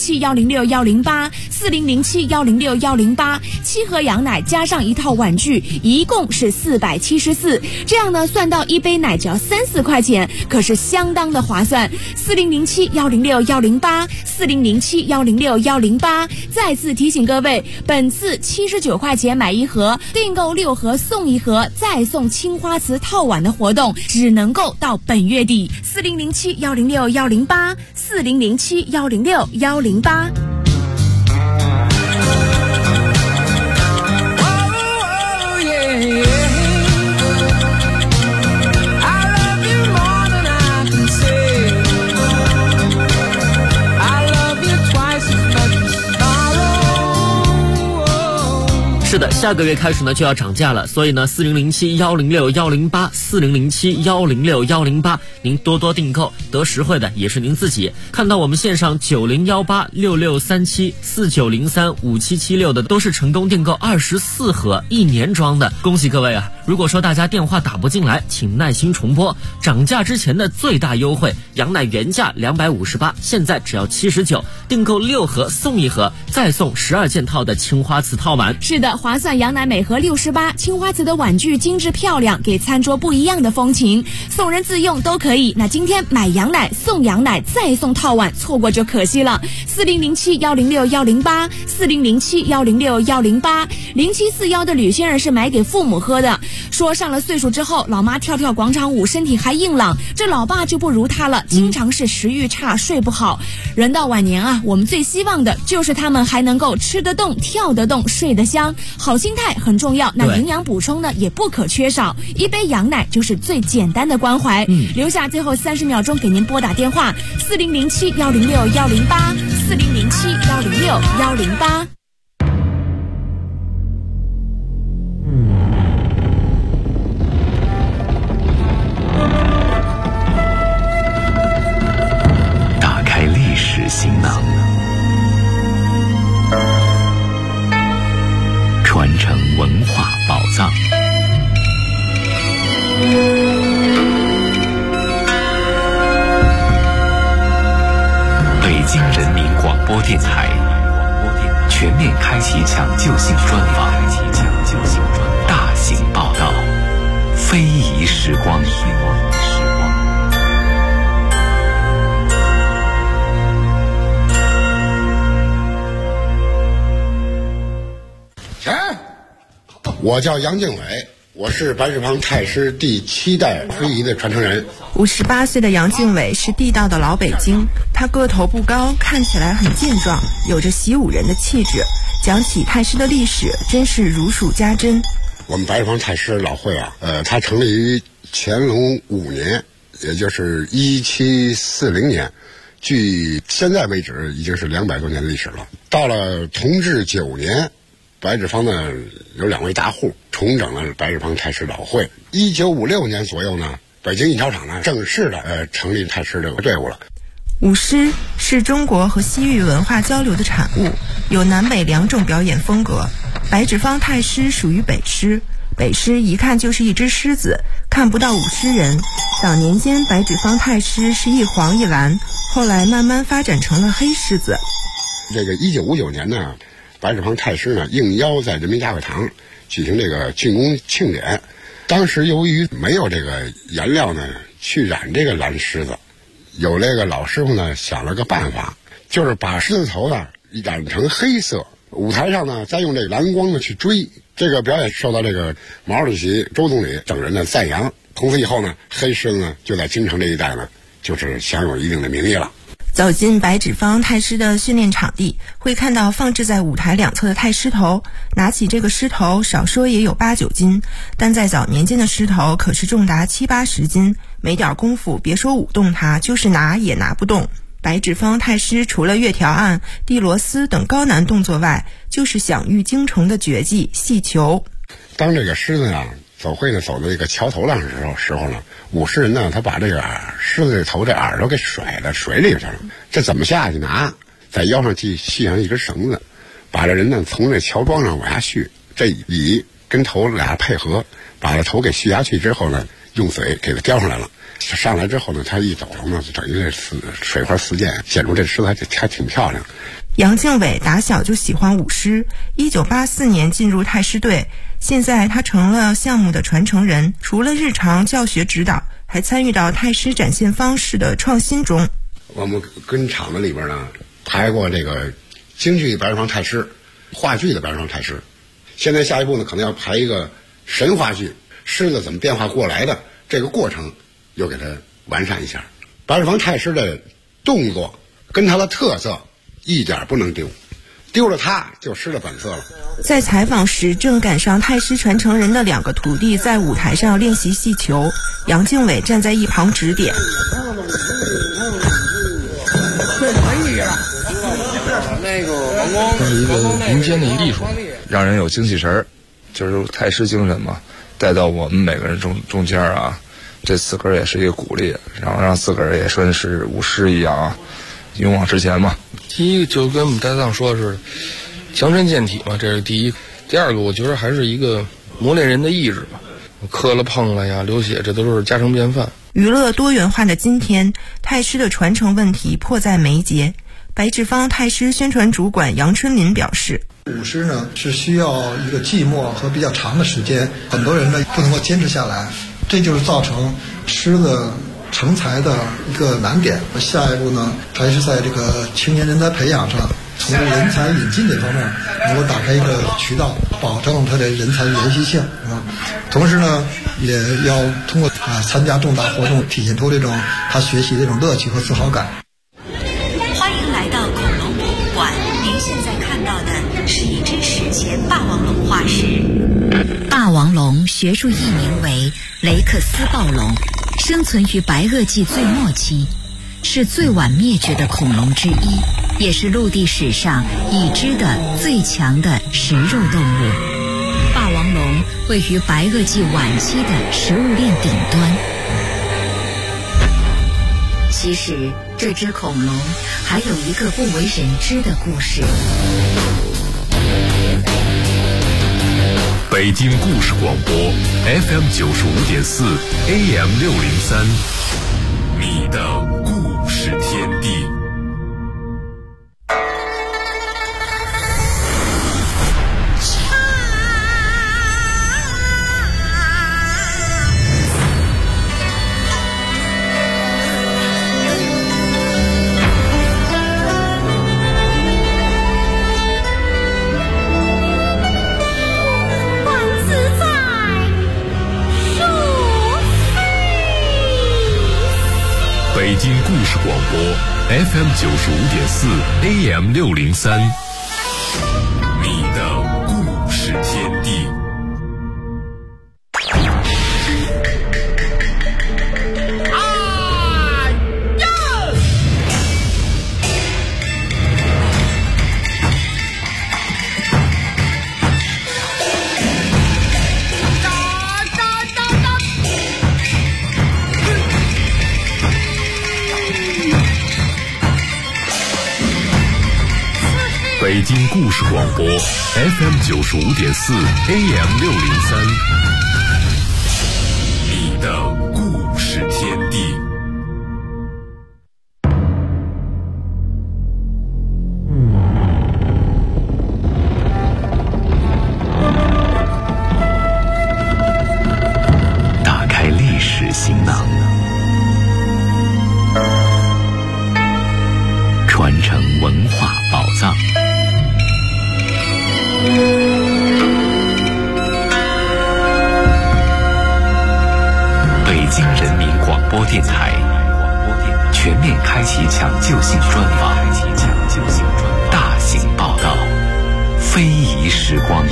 4007-106-108，4007-106-108，7盒羊奶加上一套碗具，一共是474。这样呢，算到一杯奶只要3-4块钱，可是相当的划算。4007-106-108，4007-106-108。再次提醒各位，本次79块钱买1盒，订购6盒送1盒，再送青花瓷套碗的活动，只能够到本月底。4007-106-108，4007-106-108。 是的，下个月开始呢就要涨价了，所以呢4007-106-108，4007-106-108，您多多订购，得实惠的也是您自己。看到我们线上9018-6637-4903-5776的都是成功订购24盒1年装的，恭喜各位啊！如果说大家电话打不进来，请耐心重拨。涨价之前的最大优惠，羊奶原价258，现在只要79，订购6盒送1盒，再送12件套的青花瓷套碗。 是的，划算，羊奶每盒68，青花瓷的碗具精致漂亮，给餐桌不一样的风情，送人自用都可以。那今天买羊奶送羊奶再送套碗，错过就可惜了。4007-106-108，4007-106-108，0741的吕先生是买给父母喝的，说上了岁数之后，老妈跳跳广场舞，身体还硬朗，这老爸就不如他了，经常是食欲差，睡不好。人到晚年啊，我们最希望的就是他们还能够吃得动，跳得动，睡得香。好心态很重要，那营养补充呢也不可缺少，一杯羊奶就是最简单的关怀。留下最后30秒钟给您拨打电话，4007-106-108，4007-106-108。 播电台全面开启抢救性专访，大型报道，非遗时光。 我叫杨敬伟，我是白纸坊太师第7代非遗的传承人。 58岁的杨敬伟是地道的老北京，他个头不高，看起来很健壮，有着习武人的气质。讲起太师的历史，真是如数家珍。 我们白纸坊太师老会啊，它成立于乾隆5年，也就是1740年，距现在为止已经是200多年的历史了。到了同治9年。白纸坊呢有2位大户重整了白纸坊太师老会。1956年左右呢，北京艺巧厂呢正式的成立太师这个队伍了。 舞狮是中国和西域文化交流的产物，有南北2种表演风格。白纸坊太师属于北狮，北狮一看就是一只狮子，看不到舞狮人。早年间白纸坊太师是一黄一蓝，后来慢慢发展成了黑狮子。 这个1959年呢，白纸坊太师呢应邀在人民大会堂举行这个竣工庆典。当时由于没有这个颜料呢去染这个蓝狮子，有这个老师傅呢想了个办法，就是把狮子头呢染成黑色，舞台上呢再用这个蓝光呢去追。这个表演受到这个毛主席、周总理等人的赞扬。从此以后呢，黑狮子呢就在京城这一带呢就是享有一定的名义了。 走进白纸坊太师的训练场地，会看到放置在舞台2侧的太师头。拿起这个狮头，少说也有8、9斤，但在早年间的狮头可是重达70、80斤，没点功夫，别说舞动它，就是拿也拿不动。白纸坊太师除了月条案、地螺丝等高难动作外，就是享誉京城的绝技戏球。 当这个狮子呢走会呢走到这个桥头上的时候呢，舞狮人呢他把这个狮子的头这耳朵给甩到水里去了。这怎么下去拿？在腰上系上一根绳子，把这人呢从这桥桩上往下续，这尾跟头俩配合，把这头给续下去之后呢，用嘴给它叼上来了。上来之后呢，他一抖动呢，就等于这水花四溅，显出这狮子还挺漂亮。 杨敬伟打小就喜欢舞狮，1984年进入太师队，现在他成了项目的传承人，除了日常教学指导，还参与到太师展现方式的创新中。 我们跟厂子里边呢排过这个京剧白纸坊太师，话剧的白纸坊太师，现在下一步呢可能要排一个神话剧，狮子怎么变化过来的这个过程又给它完善一下。白纸坊太师的动作跟他的特色一点不能丢，丢了它就失了本色了。 在采访时，正赶上太师传承人的2个徒弟在舞台上练习戏球，杨敬伟站在一旁指点。 这是一个民间的艺术，让人有精气神儿，就是太师精神嘛，带到我们每个人中间啊，这自个儿也是一个鼓励，然后让自个儿也算是舞狮一样啊，勇往直前嘛。第一个就跟我们搭档说的是强身健体嘛，这是第一。第二个我觉得还是一个磨练人的意志吧，磕了碰了呀，流血，这都是家常便饭。 娱乐多元化的今天，太师的传承问题迫在眉睫。白纸坊太师宣传主管杨春林表示， 舞狮呢是需要一个寂寞和比较长的时间，很多人呢不能够坚持下来，这就是造成狮子成才的一个难点。下一步呢，还是在这个青年人才培养上，从人才引进这方面能够打开一个渠道，保证他的人才连续性啊。同时呢，也要通过参加重大活动，体现出这种他学习这种乐趣和自豪感。 欢迎来到恐龙博物馆，您现在看到的是一只史前霸王龙化石。霸王龙学术译名为雷克斯暴龙，生存于白垩纪最末期，是最晚灭绝的恐龙之一，也是陆地史上已知的最强的食肉动物。霸王龙位于白垩纪晚期的食物链顶端。其实这只恐龙还有一个不为人知的故事。 北京故事广播 FM 95.4 AM 603，你的故事天地。 广播 FM 95.4 AM 603，你的故事天地。北京故事广播 FM 95.4 AM 603，你的故事天地。 打开历史行囊，传承文化宝藏。北京人民广播电台全面开启抢救性专访，大型报道，非遗时光。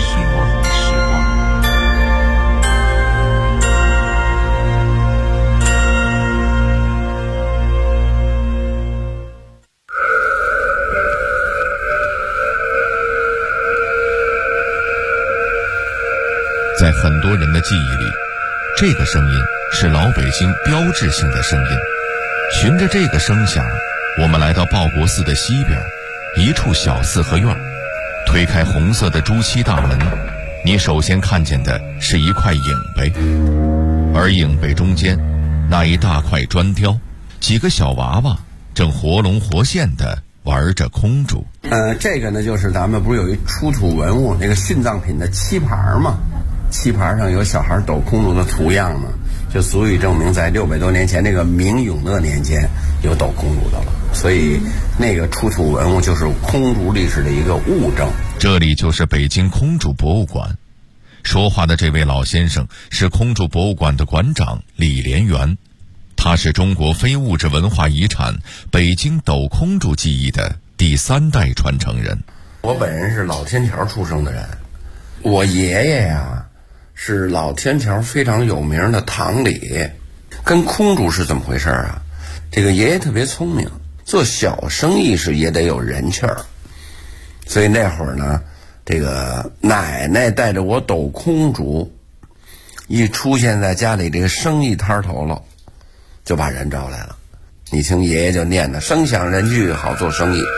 在很多人的记忆里，这个声音是老北京标志性的声音。循着这个声响，我们来到报国寺的西边一处小四合院，推开红色的朱漆大门，你首先看见的是一块影碑，而影碑中间那一大块砖雕，几个小娃娃正活龙活现地玩着空竹。 这个呢，就是咱们不是有一出土文物那个殉葬品的漆盘吗？漆盘上有小孩抖空竹的图样嘛，就足以证明在600多年前那个明永乐年间有抖空竹的了。所以那个出土文物就是空竹历史的一个物证。 这里就是北京空竹博物馆。说话的这位老先生是空竹博物馆的馆长李连元，他是中国非物质文化遗产北京抖空竹技艺的第3代传承人。 我本人是老天桥出生的人，我爷爷呀是老天桥非常有名的堂里。跟空竹是怎么回事啊？这个爷爷特别聪明，做小生意是也得有人气儿，所以那会儿呢，这个奶奶带着我抖空竹，一出现在家里这个生意摊头了，就把人招来了。你听爷爷就念的声响人聚，好做生意。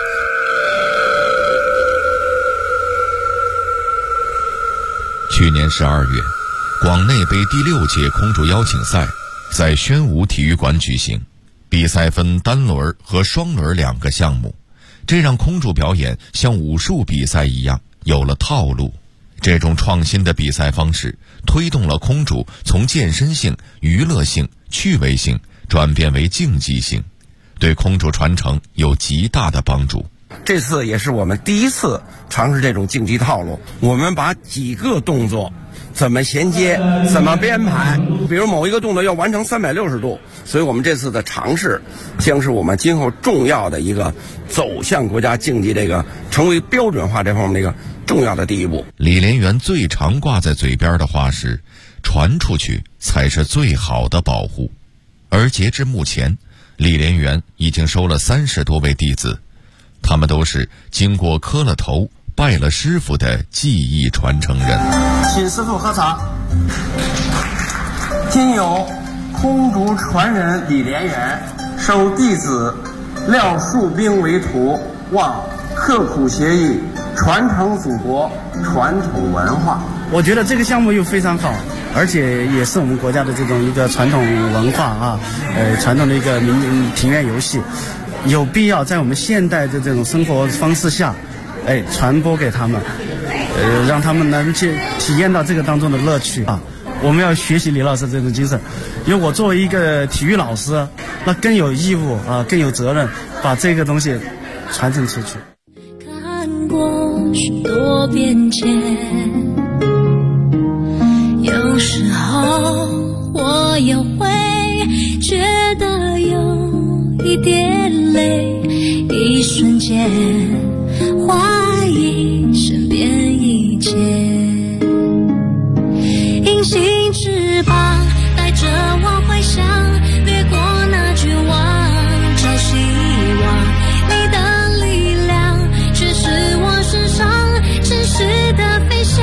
去年12月，广内杯第6届空竹邀请赛在宣武体育馆举行，比赛分单轮和双轮2个项目，这让空竹表演像武术比赛一样有了套路。这种创新的比赛方式推动了空竹从健身性、娱乐性、趣味性转变为竞技性，对空竹传承有极大的帮助。 这次也是我们第一次尝试这种竞技套路，我们把几个动作怎么衔接，怎么编排，比如某一个动作要完成360度，所以我们这次的尝试将是我们今后重要的一个走向国家竞技这个成为标准化这方面的一个重要的第一步。 李连元最常挂在嘴边的话是，传出去才是最好的保护。而截至目前，李连元已经收了30多位弟子，他们都是经过磕了头拜了师傅的技艺传承人。 请师傅喝茶。今有空竹传人李连元收弟子廖树兵为徒，望刻苦学艺，传承祖国传统文化。 我觉得这个项目又非常好，而且也是我们国家的这种一个传统文化啊，传统的一个庭院游戏，有必要在我们现代的这种生活方式下，传播给他们，让他们能去体验到这个当中的乐趣啊。我们要学习李老师这种精神，因为我作为一个体育老师，那更有义务啊，更有责任把这个东西传承出去。 看过许多变迁，有时候我也会觉得有一点泪，一瞬间怀疑身边一切。隐形翅膀带着我回想，越过那绝望，找希望。你的力量却是我身上真实的飞翔，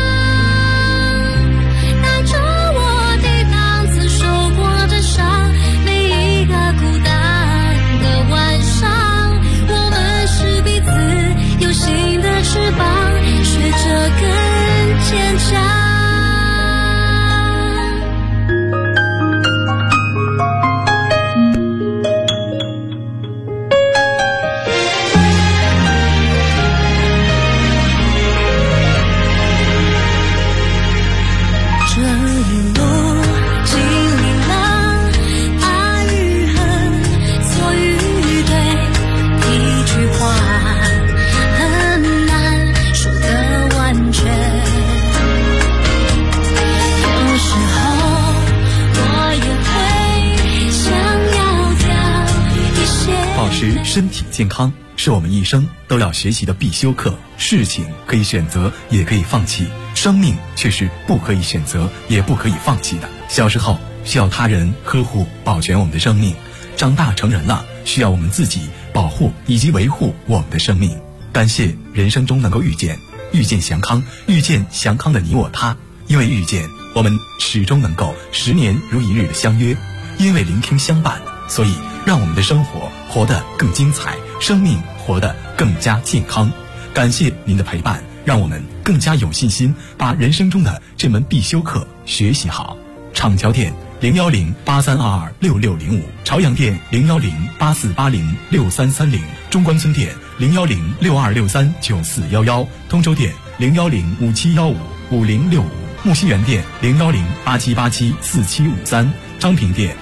带着我抵挡曾受过的伤，每一个孤单的晚上，我们是彼此有形的翅膀，学着更坚强。 身体健康是我们一生都要学习的必修课。事情可以选择，也可以放弃，生命却是不可以选择，也不可以放弃的。小时候需要他人呵护保全我们的生命，长大成人了需要我们自己保护以及维护我们的生命。感谢人生中能够遇见祥康，遇见祥康的你我他。因为遇见，我们始终能够10年如一日的相约；因为聆听相伴，所以让我们的生活活得更精彩，生命活得更加健康。感谢您的陪伴，让我们更加有信心把人生中的这门必修课学习好。厂桥店01083226605，朝阳店01084806330，中关村店01062639411，通州店01057155065，木樨园店01087874753，昌平店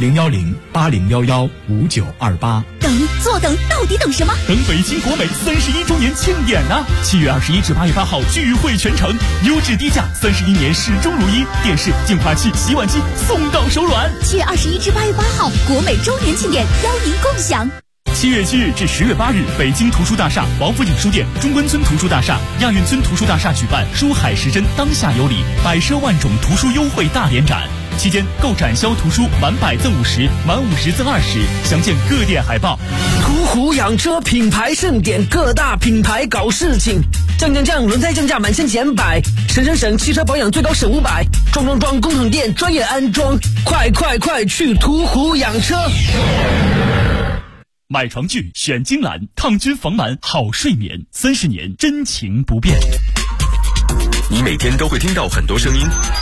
01080115928。 坐等，到底等什么？ 等北京国美31周年庆典啊！7月21至8月8号聚会全城，优质低价，31年始终如一，电视、净化器、洗碗机送到手软。 7月21至8月8号，国美周年庆典，邀您共享。 7月7日至10月8日，北京图书大厦、王府井书店、中关村图书大厦、亚运村图书大厦举办书海时针当下有礼，百奢万种图书优惠大联展。期间购展销图书满100赠50，满50赠20，详见各店海报。 途虎养车品牌盛典，各大品牌搞事情，降，轮胎降价满1000减100，省，汽车保养最高省500，装，工厂店专业安装，快去途虎养车。 买床具选金兰，抗菌防螨好睡眠，30年真情不变。 你每天都会听到很多声音，